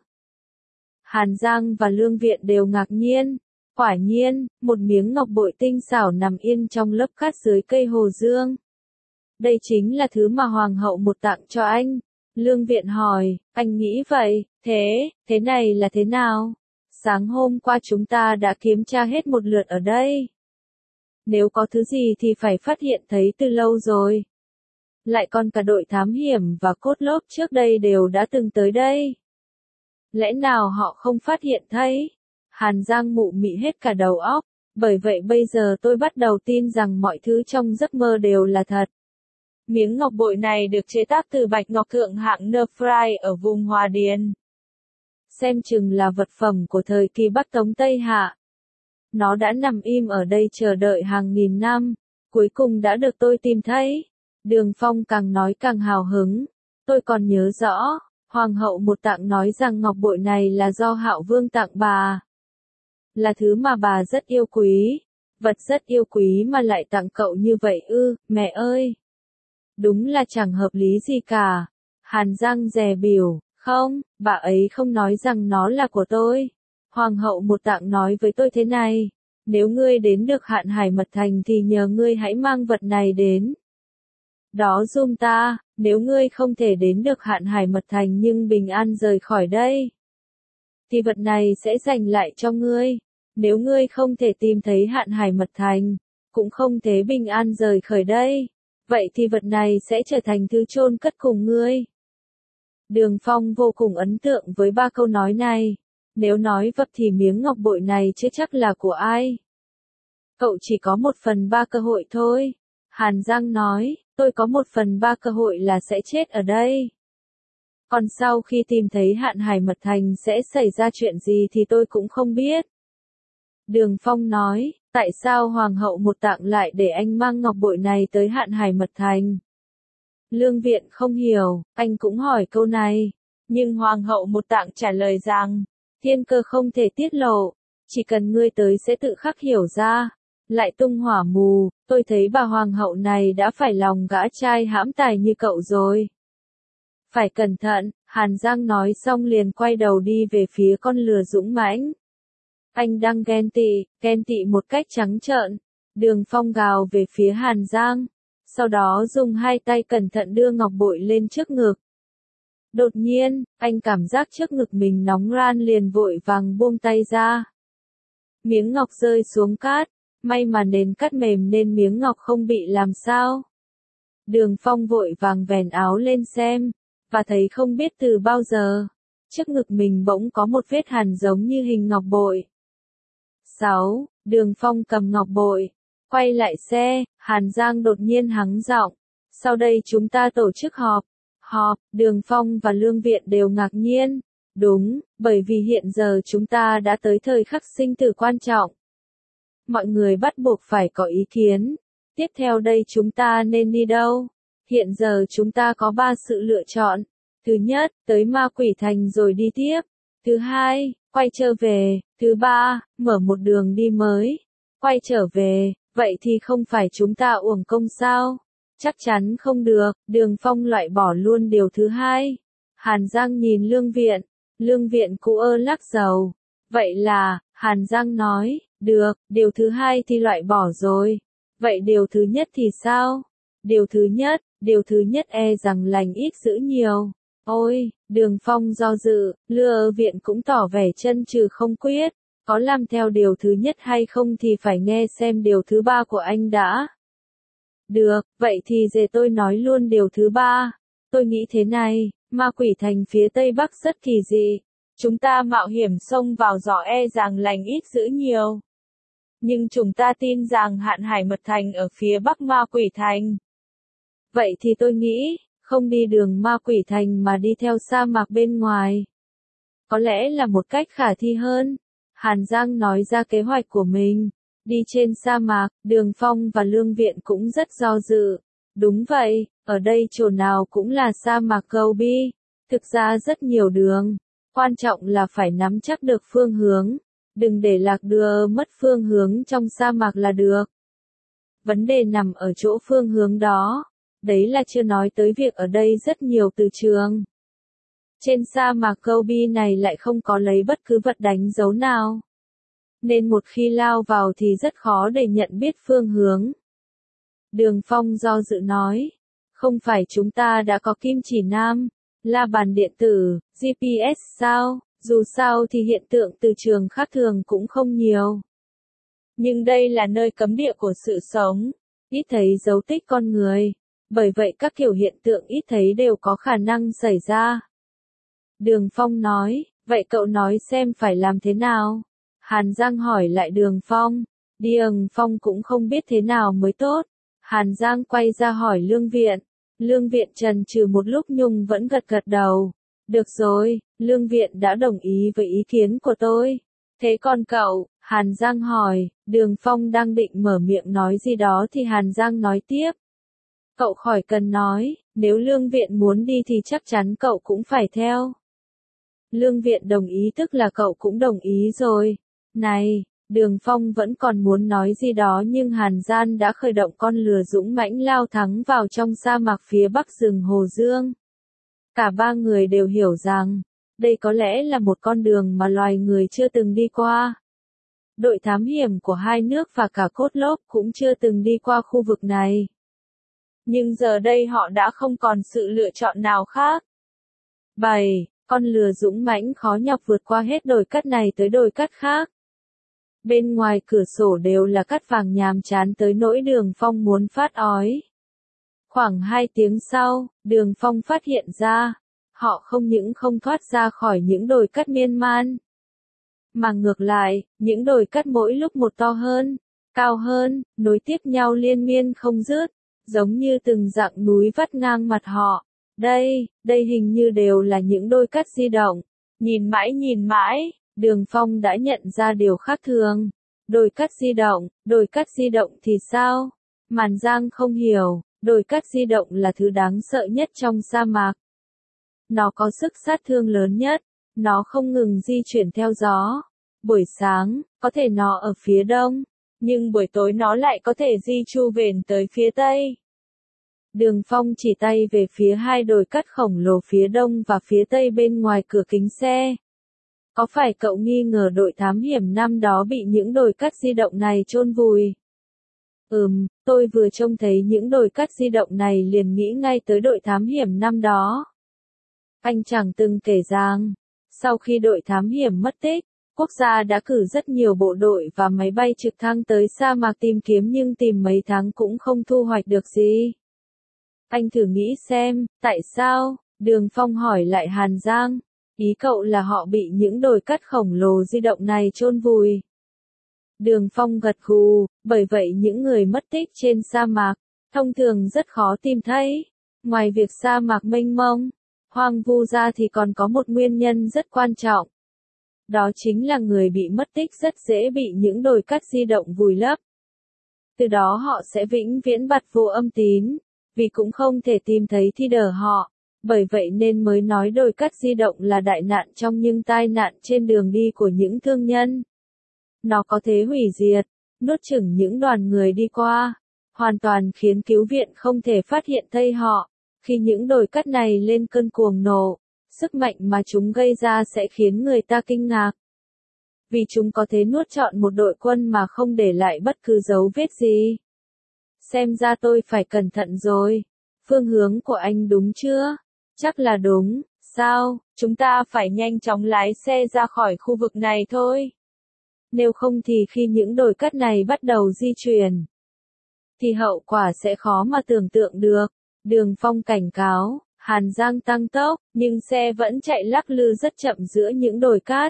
Hàn Giang và Lương Viện đều ngạc nhiên. Quả nhiên, một miếng ngọc bội tinh xảo nằm yên trong lớp cát dưới cây hồ dương. Đây chính là thứ mà Hoàng hậu một tặng cho anh. Lương Viện hỏi, anh nghĩ vậy, thế, thế này là thế nào? Sáng hôm qua chúng ta đã kiểm tra hết một lượt ở đây. Nếu có thứ gì thì phải phát hiện thấy từ lâu rồi. Lại còn cả đội thám hiểm và cốt lốp trước đây đều đã từng tới đây. Lẽ nào họ không phát hiện thấy? Hàn Giang mụ mị hết cả đầu óc, bởi vậy bây giờ tôi bắt đầu tin rằng mọi thứ trong giấc mơ đều là thật. Miếng ngọc bội này được chế tác từ bạch ngọc thượng hạng Nephrite ở vùng Hòa Điền. Xem chừng là vật phẩm của thời kỳ Bắc Tống Tây Hạ. Nó đã nằm im ở đây chờ đợi hàng nghìn năm, cuối cùng đã được tôi tìm thấy. Đường Phong càng nói càng hào hứng. Tôi còn nhớ rõ, Hoàng hậu một tặng nói rằng ngọc bội này là do Hạo Vương tặng bà. Là thứ mà bà rất yêu quý. Vật rất yêu quý mà lại tặng cậu như vậy ư, mẹ ơi. Đúng là chẳng hợp lý gì cả. Hàn Giang dè bỉu, không, bà ấy không nói rằng nó là của tôi. Hoàng hậu một tặng nói với tôi thế này, nếu ngươi đến được Hạn Hải Mật Thành thì nhờ ngươi hãy mang vật này đến. Đó giùm ta, nếu ngươi không thể đến được Hạn Hải Mật Thành nhưng bình an rời khỏi đây, thì vật này sẽ dành lại cho ngươi. Nếu ngươi không thể tìm thấy Hạn Hải Mật Thành, cũng không thể bình an rời khỏi đây, vậy thì vật này sẽ trở thành thứ chôn cất cùng ngươi. Đường Phong vô cùng ấn tượng với ba câu nói này. Nếu nói vật thì miếng ngọc bội này chưa chắc là của ai. Cậu chỉ có một phần ba cơ hội thôi. Hàn Giang nói, tôi có một phần ba cơ hội là sẽ chết ở đây. Còn sau khi tìm thấy Hạn Hải Mật Thành sẽ xảy ra chuyện gì thì tôi cũng không biết. Đường Phong nói, tại sao Hoàng hậu một tặng lại để anh mang ngọc bội này tới Hạn Hải Mật Thành? Lương Viện không hiểu, anh cũng hỏi câu này. Nhưng Hoàng hậu một tặng trả lời rằng, thiên cơ không thể tiết lộ, chỉ cần ngươi tới sẽ tự khắc hiểu ra. Lại tung hỏa mù, tôi thấy bà Hoàng hậu này đã phải lòng gã trai hãm tài như cậu rồi. Phải cẩn thận, Hàn Giang nói xong liền quay đầu đi về phía con lừa dũng mãnh. Anh đang ghen tị, ghen tị một cách trắng trợn. Đường Phong gào về phía Hàn Giang, sau đó dùng hai tay cẩn thận đưa ngọc bội lên trước ngực. Đột nhiên, anh cảm giác trước ngực mình nóng ran liền vội vàng buông tay ra. Miếng ngọc rơi xuống cát, may mà nền cát mềm nên miếng ngọc không bị làm sao. Đường Phong vội vàng vén áo lên xem, và thấy không biết từ bao giờ, trước ngực mình bỗng có một vết hằn giống như hình ngọc bội. sáu. Đường Phong cầm ngọc bội, quay lại xe, Hàn Giang đột nhiên hắng giọng, Sau đây chúng ta tổ chức họp. Họp, Đường Phong và Lương Viện đều ngạc nhiên. Đúng, bởi vì hiện giờ chúng ta đã tới thời khắc sinh tử quan trọng. Mọi người bắt buộc phải có ý kiến. Tiếp theo đây chúng ta nên đi đâu? Hiện giờ chúng ta có ba sự lựa chọn. Thứ nhất, tới Ma Quỷ Thành rồi đi tiếp. Thứ hai, quay trở về. Thứ ba, mở một đường đi mới. Quay trở về, vậy thì không phải chúng ta uổng công sao? Chắc chắn không được, Đường Phong loại bỏ luôn điều thứ hai. Hàn Giang nhìn Lương Viện. Lương Viện cú ơ lắc đầu. Vậy là, Hàn Giang nói, được, điều thứ hai thì loại bỏ rồi. Vậy điều thứ nhất thì sao? Điều thứ nhất, điều thứ nhất e rằng lành ít dữ nhiều. Ôi, Đường Phong do dự, Lương Viện cũng tỏ vẻ chân trừ không quyết. Có làm theo điều thứ nhất hay không thì phải nghe xem điều thứ ba của anh đã. Được, vậy thì giờ tôi nói luôn điều thứ ba. Tôi nghĩ thế này, Ma Quỷ Thành phía tây bắc rất kỳ dị. Chúng ta mạo hiểm xông vào giỏ e rằng lành ít dữ nhiều. Nhưng chúng ta tin rằng Hạn Hải Mật Thành ở phía bắc Ma Quỷ Thành. Vậy thì tôi nghĩ, không đi đường Ma Quỷ Thành mà đi theo sa mạc bên ngoài. Có lẽ là một cách khả thi hơn. Hàn Giang nói ra kế hoạch của mình. Đi trên sa mạc, Đường Phong và Lương Viện cũng rất do dự. Đúng vậy, ở đây chỗ nào cũng là sa mạc Gobi. Thực ra rất nhiều đường. Quan trọng là phải nắm chắc được phương hướng. Đừng để lạc đưa mất phương hướng trong sa mạc là được. Vấn đề nằm ở chỗ phương hướng đó. Đấy là chưa nói tới việc ở đây rất nhiều từ trường. Trên sa mạc Gobi này lại không có lấy bất cứ vật đánh dấu nào. Nên một khi lao vào thì rất khó để nhận biết phương hướng. Đường Phong do dự nói. Không phải chúng ta đã có kim chỉ nam, la bàn điện tử, giê pê ét sao? Dù sao thì hiện tượng từ trường khác thường cũng không nhiều. Nhưng đây là nơi cấm địa của sự sống, ít thấy dấu tích con người. Bởi vậy các kiểu hiện tượng ít thấy đều có khả năng xảy ra. Đường Phong nói, vậy cậu nói xem phải làm thế nào? Hàn Giang hỏi lại Đường Phong. Đường Phong cũng không biết thế nào mới tốt. Hàn Giang quay ra hỏi Lương Viện. Lương Viện chần chừ một lúc nhưng vẫn gật gật đầu. Được rồi, Lương Viện đã đồng ý với ý kiến của tôi. Thế còn cậu? Hàn Giang hỏi. Đường Phong đang định mở miệng nói gì đó thì Hàn Giang nói tiếp. Cậu khỏi cần nói, nếu Lương Viện muốn đi thì chắc chắn cậu cũng phải theo. Lương Viện đồng ý tức là cậu cũng đồng ý rồi. Này, Đường Phong vẫn còn muốn nói gì đó nhưng Hàn Giang đã khởi động con lừa dũng mãnh lao thắng vào trong sa mạc phía bắc rừng Hồ Dương. Cả ba người đều hiểu rằng, đây có lẽ là một con đường mà loài người chưa từng đi qua. Đội thám hiểm của hai nước và cả Cốt Lốp cũng chưa từng đi qua khu vực này. Nhưng giờ đây họ đã không còn sự lựa chọn nào khác. bảy. Con lừa dũng mãnh khó nhọc vượt qua hết đồi cát này tới đồi cát khác. Bên ngoài cửa sổ đều là cát vàng nhàm chán tới nỗi Đường Phong muốn phát ói. Khoảng hai tiếng sau, Đường Phong phát hiện ra, họ không những không thoát ra khỏi những đồi cát miên man. Mà ngược lại, những đồi cát mỗi lúc một to hơn, cao hơn, nối tiếp nhau liên miên không dứt, giống như từng dặng núi vắt ngang mặt họ. Đây, đây hình như đều là những đồi cát di động. Nhìn mãi nhìn mãi, Đường Phong đã nhận ra điều khác thường. Đồi cát di động, đồi cát di động thì sao? Màn Giang không hiểu, đồi cát di động là thứ đáng sợ nhất trong sa mạc. Nó có sức sát thương lớn nhất, nó không ngừng di chuyển theo gió. Buổi sáng, có thể nó ở phía đông, nhưng buổi tối nó lại có thể di chu vền tới phía tây. Đường Phong chỉ tay về phía hai đồi cát khổng lồ phía đông và phía tây bên ngoài cửa kính xe. Có phải cậu nghi ngờ đội thám hiểm năm đó bị những đồi cát di động này chôn vùi? Ừm, tôi vừa trông thấy những đồi cát di động này liền nghĩ ngay tới đội thám hiểm năm đó. Anh chàng từng kể rằng, sau khi đội thám hiểm mất tích, quốc gia đã cử rất nhiều bộ đội và máy bay trực thăng tới sa mạc tìm kiếm nhưng tìm mấy tháng cũng không thu hoạch được gì. Anh thử nghĩ xem, tại sao? Đường Phong hỏi lại Hàn Giang. Ý cậu là họ bị những đồi cát khổng lồ di động này chôn vùi. Đường Phong gật gù, bởi vậy những người mất tích trên sa mạc, thông thường rất khó tìm thấy. Ngoài việc sa mạc mênh mông, hoang vu ra thì còn có một nguyên nhân rất quan trọng. Đó chính là người bị mất tích rất dễ bị những đồi cát di động vùi lấp. Từ đó họ sẽ vĩnh viễn bặt vô âm tín, vì cũng không thể tìm thấy thi đờ họ. Bởi vậy nên mới nói đồi cát di động là đại nạn trong những tai nạn trên đường đi của những thương nhân. Nó có thể hủy diệt, nuốt chửng những đoàn người đi qua, hoàn toàn khiến cứu viện không thể phát hiện thấy họ. Khi những đồi cát này lên cơn cuồng nổ, sức mạnh mà chúng gây ra sẽ khiến người ta kinh ngạc. Vì chúng có thể nuốt trọn một đội quân mà không để lại bất cứ dấu vết gì. Xem ra tôi phải cẩn thận rồi. Phương hướng của anh đúng chưa? Chắc là đúng. Sao? Chúng ta phải nhanh chóng lái xe ra khỏi khu vực này thôi. Nếu không thì khi những đồi cát này bắt đầu di chuyển, thì hậu quả sẽ khó mà tưởng tượng được. Đường Phong cảnh cáo, Hàn Giang tăng tốc, nhưng xe vẫn chạy lắc lư rất chậm giữa những đồi cát.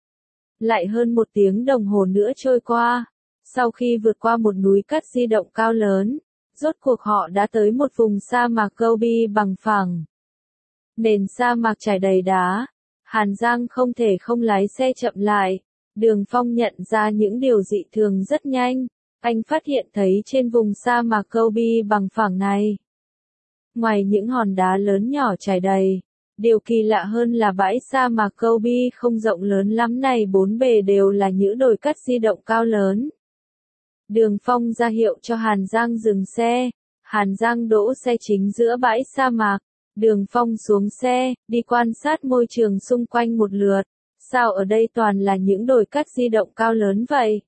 Lại hơn một tiếng đồng hồ nữa trôi qua. Sau khi vượt qua một núi cát di động cao lớn, rốt cuộc họ đã tới một vùng sa mạc Gobi bằng phẳng. Nền sa mạc trải đầy đá. Hàn Giang không thể không lái xe chậm lại. Đường Phong nhận ra những điều dị thường rất nhanh. Anh phát hiện thấy trên vùng sa mạc Gobi bằng phẳng này, ngoài những hòn đá lớn nhỏ trải đầy, điều kỳ lạ hơn là bãi sa mạc Gobi không rộng lớn lắm này bốn bề đều là những đồi cát di động cao lớn. Đường Phong ra hiệu cho Hàn Giang dừng xe. Hàn Giang đỗ xe chính giữa bãi sa mạc. Đường Phong xuống xe, đi quan sát môi trường xung quanh một lượt. Sao ở đây toàn là những đồi cát di động cao lớn vậy?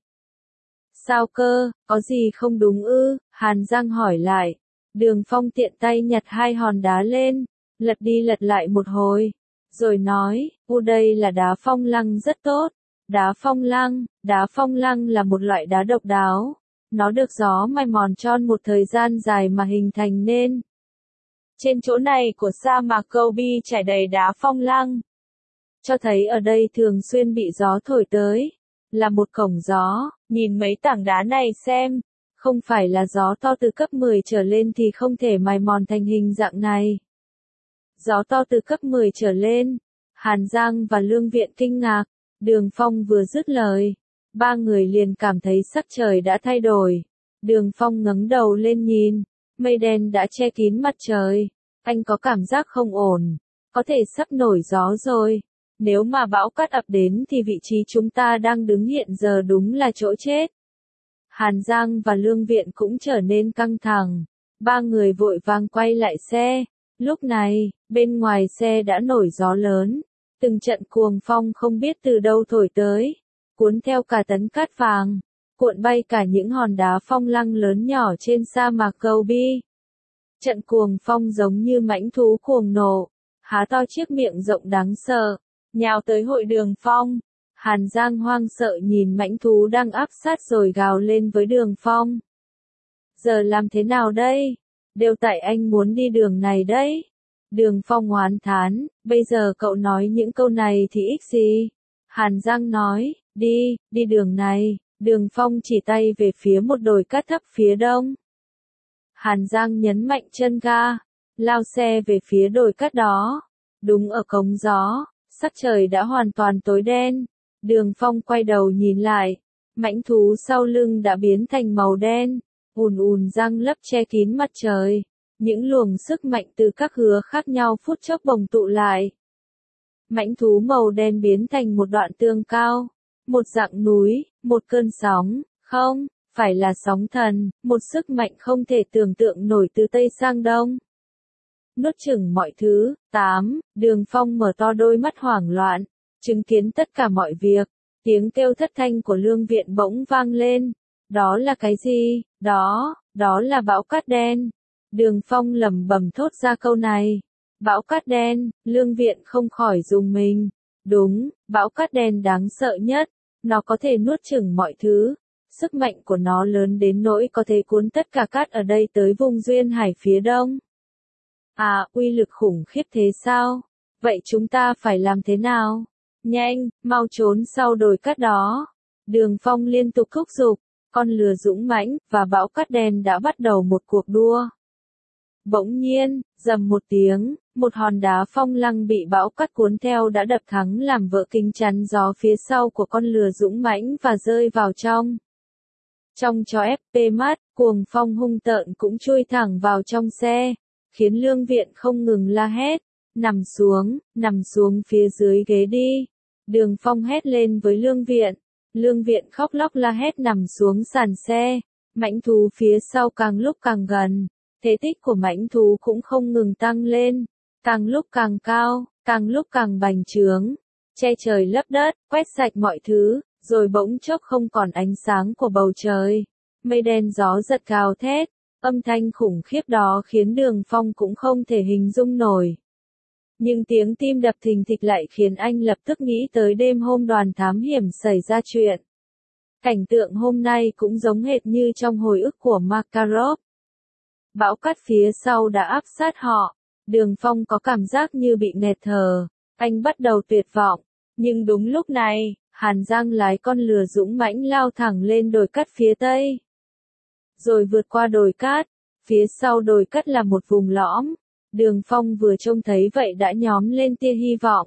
Sao cơ, có gì không đúng ư? Hàn Giang hỏi lại. Đường Phong tiện tay nhặt hai hòn đá lên, lật đi lật lại một hồi, rồi nói, u đây là đá phong lăng rất tốt. Đá phong lăng, đá phong lăng là một loại đá độc đáo. Nó được gió mài mòn tròn một thời gian dài mà hình thành nên. Trên chỗ này của sa mạc Gobi trải đầy đá phong lăng. Cho thấy ở đây thường xuyên bị gió thổi tới. Là một cổng gió, nhìn mấy tảng đá này xem. Không phải là gió to từ cấp mười trở lên thì không thể mài mòn thành hình dạng này. Gió to từ cấp mười trở lên. Hàn Giang và Lương Viện kinh ngạc. Đường Phong vừa dứt lời, ba người liền cảm thấy sắc trời đã thay đổi. Đường Phong ngẩng đầu lên nhìn, mây đen đã che kín mặt trời. Anh có cảm giác không ổn, có thể sắp nổi gió rồi. Nếu mà bão cát ập đến thì vị trí chúng ta đang đứng hiện giờ đúng là chỗ chết. Hàn Giang và Lương Viện cũng trở nên căng thẳng. Ba người vội vàng quay lại xe. Lúc này, bên ngoài xe đã nổi gió lớn. Từng trận cuồng phong không biết từ đâu thổi tới, cuốn theo cả tấn cát vàng, cuộn bay cả những hòn đá phong lăng lớn nhỏ trên sa mạc Gobi. Trận cuồng phong giống như mãnh thú cuồng nộ, há to chiếc miệng rộng đáng sợ, nhào tới hội Đường Phong. Hàn Giang hoang sợ nhìn mãnh thú đang áp sát rồi gào lên với Đường Phong. Giờ làm thế nào đây? Đều tại anh muốn đi đường này đấy. Đường Phong oán thán, bây giờ cậu nói những câu này thì ích gì? Hàn Giang nói, đi, đi đường này. Đường Phong chỉ tay về phía một đồi cát thấp phía đông. Hàn Giang nhấn mạnh chân ga, lao xe về phía đồi cát đó. Đúng ở cống gió, sắc trời đã hoàn toàn tối đen. Đường Phong quay đầu nhìn lại, mãnh thú sau lưng đã biến thành màu đen, ùn ùn răng lấp che kín mặt trời. Những luồng sức mạnh từ các hướng khác nhau phút chốc bồng tụ lại. Mãnh thú màu đen biến thành một đoạn tường cao, một dạng núi, một cơn sóng, không, phải là sóng thần, một sức mạnh không thể tưởng tượng nổi từ Tây sang Đông. Nuốt chửng mọi thứ. tám. Đường Phong mở to đôi mắt hoảng loạn, chứng kiến tất cả mọi việc. Tiếng kêu thất thanh của Lương Viện bỗng vang lên. Đó là cái gì? Đó, đó là bão cát đen. Đường Phong lẩm bẩm thốt ra câu này. Bão cát đen, Lương Viện không khỏi rùng mình. Đúng, bão cát đen đáng sợ nhất. Nó có thể nuốt chửng mọi thứ. Sức mạnh của nó lớn đến nỗi có thể cuốn tất cả cát ở đây tới vùng duyên hải phía đông. À, uy lực khủng khiếp thế sao? Vậy chúng ta phải làm thế nào? Nhanh, mau trốn sau đồi cát đó. Đường Phong liên tục thúc giục. con lừa dũng mãnh và bão cát đen đã bắt đầu một cuộc đua. Bỗng nhiên, rầm một tiếng, một hòn đá phong lăng bị bão cát cuốn theo đã đập thắng làm vỡ kính chắn gió phía sau của con lừa dũng mãnh và rơi vào trong. Trong cho ép pê mắt, cuồng phong hung tợn cũng chui thẳng vào trong xe, khiến Lương Viện không ngừng la hét, nằm xuống, nằm xuống phía dưới ghế đi. Đường Phong hét lên với Lương Viện, Lương Viện khóc lóc la hét nằm xuống sàn xe, mãnh thú phía sau càng lúc càng gần, thể tích của mãnh thú cũng không ngừng tăng lên, càng lúc càng cao, càng lúc càng bành trướng, che trời lấp đất, quét sạch mọi thứ. Rồi bỗng chốc không còn ánh sáng của bầu trời, mây đen gió giật gào thét, âm thanh khủng khiếp đó khiến Đường Phong cũng không thể hình dung nổi. Nhưng tiếng tim đập thình thịch lại khiến anh lập tức nghĩ tới đêm hôm đoàn thám hiểm xảy ra chuyện. Cảnh tượng hôm nay cũng giống hệt như trong hồi ức của Makarov. Bão cát phía sau đã áp sát họ, Đường Phong có cảm giác như bị nghẹt thở, anh bắt đầu tuyệt vọng, nhưng đúng lúc này, Hàn Giang lái con lừa dũng mãnh lao thẳng lên đồi cát phía tây. Rồi vượt qua đồi cát, phía sau đồi cát là một vùng lõm. Đường Phong vừa trông thấy vậy đã nhóm lên tia hy vọng.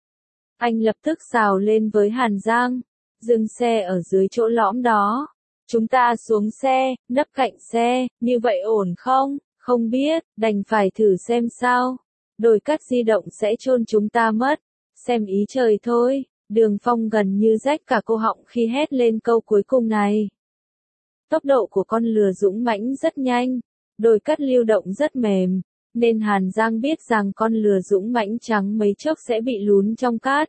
Anh lập tức xào lên với Hàn Giang, dừng xe ở dưới chỗ lõm đó. Chúng ta xuống xe, nấp cạnh xe, như vậy ổn không? Không biết, đành phải thử xem sao. Đồi cát di động sẽ chôn chúng ta mất. Xem ý trời thôi. Đường Phong gần như rách cả cổ họng khi hét lên câu cuối cùng này. Tốc độ của con lừa dũng mãnh rất nhanh, đồi cát lưu động rất mềm, nên Hàn Giang biết rằng con lừa dũng mãnh trắng mấy chốc sẽ bị lún trong cát.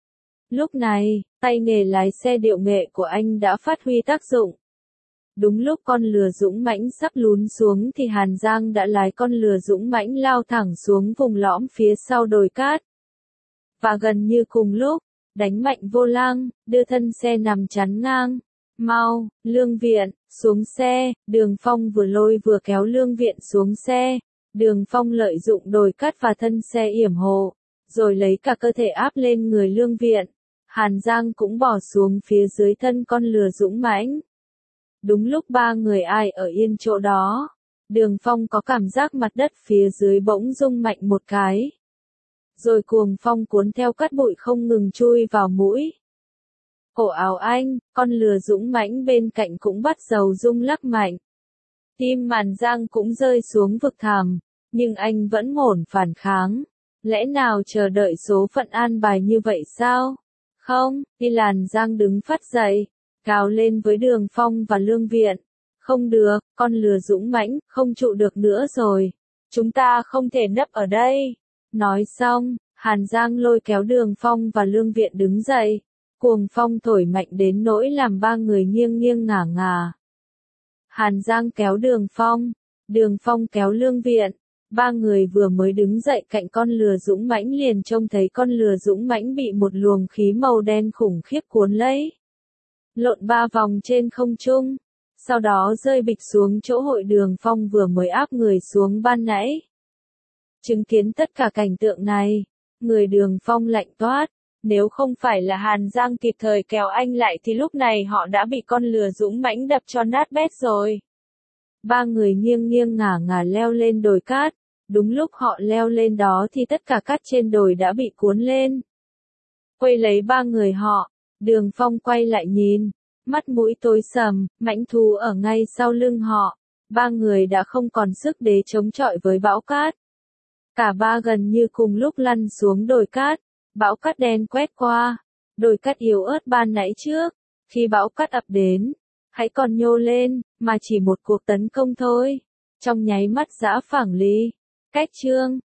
Lúc này, tay nghề lái xe điệu nghệ của anh đã phát huy tác dụng. Đúng lúc con lừa dũng mãnh sắp lún xuống thì Hàn Giang đã lái con lừa dũng mãnh lao thẳng xuống vùng lõm phía sau đồi cát. Và gần như cùng lúc, đánh mạnh vô lăng, đưa thân xe nằm chắn ngang. Mau, Lương Viện, xuống xe. Đường Phong vừa lôi vừa kéo Lương Viện xuống xe. Đường Phong lợi dụng đồi cát và thân xe yểm hộ, rồi lấy cả cơ thể áp lên người Lương Viện. Hàn Giang cũng bỏ xuống phía dưới thân con lừa dũng mãnh. Đúng lúc ba người ai ở yên chỗ đó, Đường Phong có cảm giác mặt đất phía dưới bỗng rung mạnh một cái. Rồi cuồng phong cuốn theo cát bụi không ngừng chui vào mũi. Cổ áo anh, con lừa dũng mãnh bên cạnh cũng bắt đầu rung lắc mạnh. Tim Hàn Giang cũng rơi xuống vực thẳm, nhưng anh vẫn ngổn phản kháng. Lẽ nào chờ đợi số phận an bài như vậy sao? Không, đi Hàn Giang đứng phát dậy, gào lên với Đường Phong và Lương Viện. Không được, con lừa dũng mãnh, không trụ được nữa rồi. Chúng ta không thể nấp ở đây. Nói xong, Hàn Giang lôi kéo Đường Phong và Lương Viện đứng dậy. Cuồng phong thổi mạnh đến nỗi làm ba người nghiêng nghiêng ngả ngả. Hàn Giang kéo Đường Phong, Đường Phong kéo Lương Viện. Ba người vừa mới đứng dậy cạnh con lừa dũng mãnh liền trông thấy con lừa dũng mãnh bị một luồng khí màu đen khủng khiếp cuốn lấy. Lộn ba vòng trên không trung, sau đó rơi bịch xuống chỗ hội Đường Phong vừa mới áp người xuống ban nãy. Chứng kiến tất cả cảnh tượng này, người Đường Phong lạnh toát. Nếu không phải là Hàn Giang kịp thời kéo anh lại thì lúc này họ đã bị con lừa dũng mãnh đập cho nát bét rồi. Ba người nghiêng nghiêng ngả ngả leo lên đồi cát. Đúng lúc họ leo lên đó thì tất cả cát trên đồi đã bị cuốn lên. Quay lấy ba người họ, Đường Phong quay lại nhìn, mắt mũi tối sầm, mãnh thú ở ngay sau lưng họ. Ba người đã không còn sức để chống chọi với bão cát. Cả ba gần như cùng lúc lăn xuống đồi cát. Bão cát đen quét qua, đồi cát yếu ớt ban nãy trước, khi bão cát ập đến, hãy còn nhô lên, mà chỉ một cuộc tấn công thôi, trong nháy mắt giã phẳng lý. Cách chương